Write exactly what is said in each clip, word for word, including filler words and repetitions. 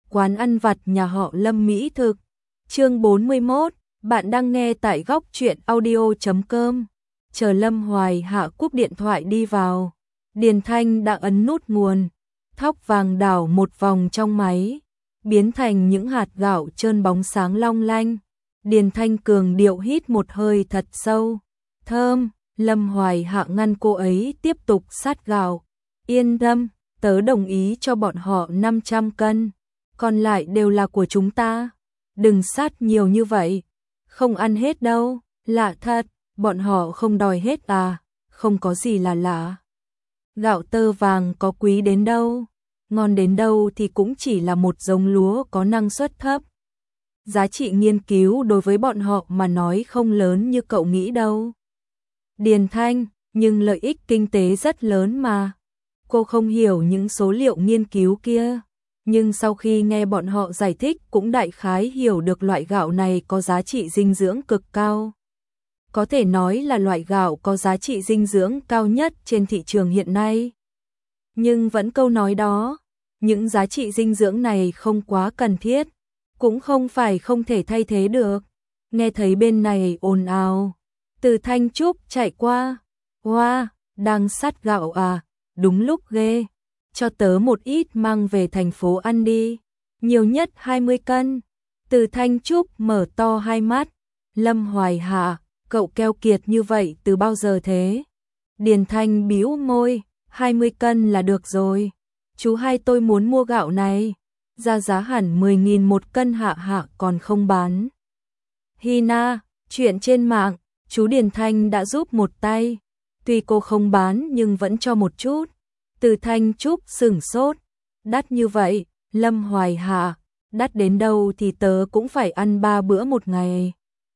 quán ăn vặt nhà họ Lâm mỹ thực. Chương bốn mươi mốt, bạn đang nghe tại góc truyện audio chấm com. Chờ Lâm Hoài Hạ cúp điện thoại đi vào, Điền Thanh đã ấn nút nguồn, thóc vàng đảo một vòng trong máy, biến thành những hạt gạo trơn bóng sáng long lanh. Điền Thanh cường điệu hít một hơi thật sâu, thơm. Lâm Hoài Hạ ngăn cô ấy tiếp tục sát gạo. Yên tâm, tớ đồng ý cho bọn họ năm trăm cân, còn lại đều là của chúng ta. Đừng sát nhiều như vậy, không ăn hết đâu. Lạ thật, bọn họ không đòi hết à? Không có gì là lạ. Gạo tơ vàng có quý đến đâu, ngon đến đâu thì cũng chỉ là một giống lúa có năng suất thấp. Giá trị nghiên cứu đối với bọn họ mà nói không lớn như cậu nghĩ đâu. Điền Thanh, nhưng lợi ích kinh tế rất lớn mà. Cô không hiểu những số liệu nghiên cứu kia, nhưng sau khi nghe bọn họ giải thích cũng đại khái hiểu được loại gạo này có giá trị dinh dưỡng cực cao. Có thể nói là loại gạo có giá trị dinh dưỡng cao nhất trên thị trường hiện nay. Nhưng vẫn câu nói đó, những giá trị dinh dưỡng này không quá cần thiết, cũng không phải không thể thay thế được. Nghe thấy bên này ồn ào, Từ Thanh Trúc chạy qua. Hoa, wow, đang sát gạo à, đúng lúc ghê. Cho tớ một ít mang về thành phố ăn đi, nhiều nhất hai mươi cân. Từ Thanh Trúc mở to hai mắt. Lâm Hoài Hạ, cậu keo kiệt như vậy từ bao giờ thế? Điền Thanh bĩu môi, hai mươi cân là được rồi. Chú hai tôi muốn mua gạo này, ra giá hẳn mười nghìn một cân, Hạ Hạ còn không bán. Hina, chuyện trên mạng, chú Điền Thanh đã giúp một tay. Tuy cô không bán nhưng vẫn cho một chút. Từ Thanh Trúc sửng sốt. Đắt như vậy, Lâm Hoài Hạ, đắt đến đâu thì tớ cũng phải ăn ba bữa một ngày.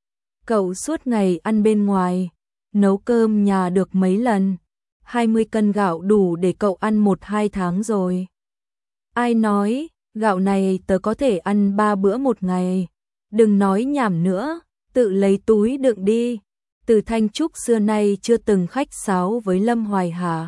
Cậu suốt ngày ăn bên ngoài, nấu cơm nhà được mấy lần. hai mươi cân gạo đủ để cậu ăn một hai tháng rồi. Ai nói, gạo này tớ có thể ăn ba bữa một ngày. Đừng nói nhảm nữa, tự lấy túi đựng đi. Từ Thanh Trúc xưa nay chưa từng khách sáo với Lâm Hoài Hạ.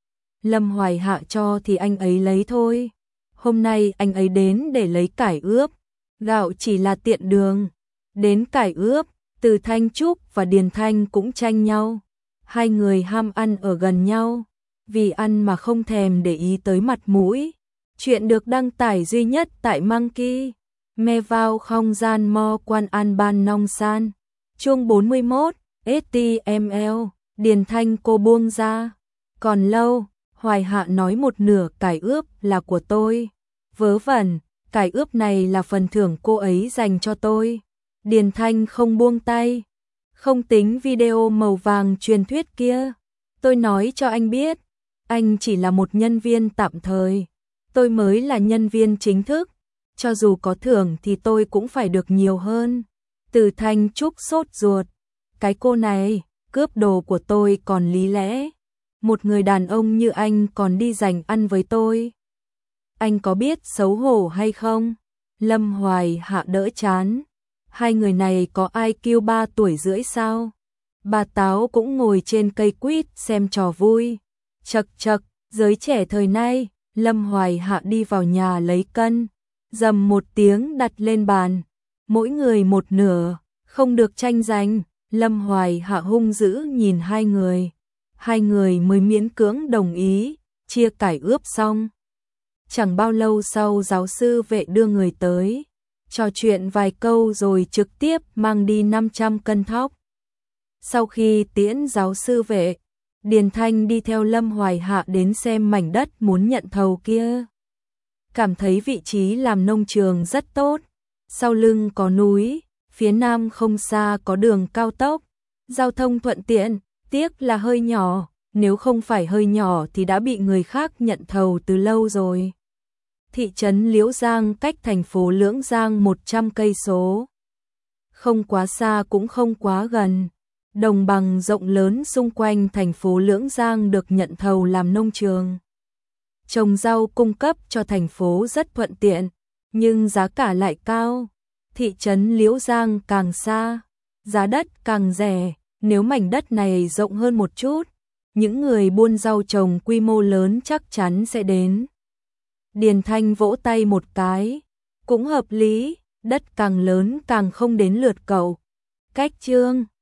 Lâm Hoài Hạ cho thì anh ấy lấy thôi. Hôm nay anh ấy đến để lấy cải ướp, gạo chỉ là tiện đường. Đến cải ướp, Từ Thanh Trúc và Điền Thanh cũng tranh nhau. Hai người ham ăn ở gần nhau, vì ăn mà không thèm để ý tới mặt mũi. Chuyện được đăng tải duy nhất tại Monkey. Me vào không gian mo quan an ban nong san. Chương bốn mươi mốt, ét tê em lờ, Điền Thanh cô buông ra. Còn lâu, Hoài Hạ nói một nửa cải ướp là của tôi. Vớ vẩn, cải ướp này là phần thưởng cô ấy dành cho tôi. Điền Thanh không buông tay. Không tính video màu vàng truyền thuyết kia. Tôi nói cho anh biết, anh chỉ là một nhân viên tạm thời. Tôi mới là nhân viên chính thức. Cho dù có thưởng thì tôi cũng phải được nhiều hơn. Từ Thanh Trúc sốt ruột. Cái cô này, cướp đồ của tôi còn lý lẽ. Một người đàn ông như anh còn đi dành ăn với tôi. Anh có biết xấu hổ hay không? Lâm Hoài Hạ đỡ chán. Hai người này có i kiu ba tuổi rưỡi sao? Bà Táo cũng ngồi trên cây quýt xem trò vui. Chật chật, giới trẻ thời nay. Lâm Hoài Hạ đi vào nhà lấy cân, dầm một tiếng đặt lên bàn. Mỗi người một nửa, không được tranh giành. Lâm Hoài Hạ hung dữ nhìn hai người. Hai người mới miễn cưỡng đồng ý, chia cải ướp xong. Chẳng bao lâu sau giáo sư Vệ đưa người tới, trò chuyện vài câu rồi trực tiếp mang đi năm trăm cân thóc. Sau khi tiễn giáo sư Vệ, Điền Thanh đi theo Lâm Hoài Hạ đến xem mảnh đất muốn nhận thầu kia. Cảm thấy vị trí làm nông trường rất tốt, sau lưng có núi, phía nam không xa có đường cao tốc, giao thông thuận tiện, tiếc là hơi nhỏ, nếu không phải hơi nhỏ thì đã bị người khác nhận thầu từ lâu rồi. Thị trấn Liễu Giang cách thành phố Lưỡng Giang một trăm cây số. Không quá xa cũng không quá gần. Đồng bằng rộng lớn xung quanh thành phố Lưỡng Giang được nhận thầu làm nông trường. Trồng rau cung cấp cho thành phố rất thuận tiện, nhưng giá cả lại cao. Thị trấn Liễu Giang càng xa, giá đất càng rẻ. Nếu mảnh đất này rộng hơn một chút, những người buôn rau trồng quy mô lớn chắc chắn sẽ đến. Điền Thanh vỗ tay một cái, Cũng hợp lý, đất càng lớn càng không đến lượt cậu. Cách chương